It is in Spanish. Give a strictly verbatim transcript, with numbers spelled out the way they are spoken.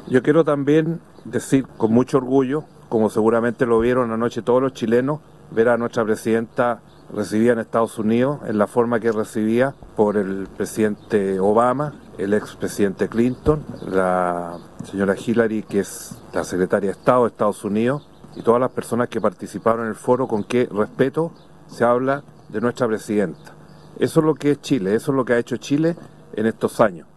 Yo quiero también decir con mucho orgullo, como seguramente lo vieron anoche todos los chilenos, ver a nuestra presidenta recibida en Estados Unidos en la forma que recibía por el presidente Obama, el expresidente Clinton, la señora Hillary, que es la secretaria de Estado de Estados Unidos, y todas las personas que participaron en el foro, con qué respeto se habla de nuestra presidenta. Eso es lo que es Chile, eso es lo que ha hecho Chile en estos años.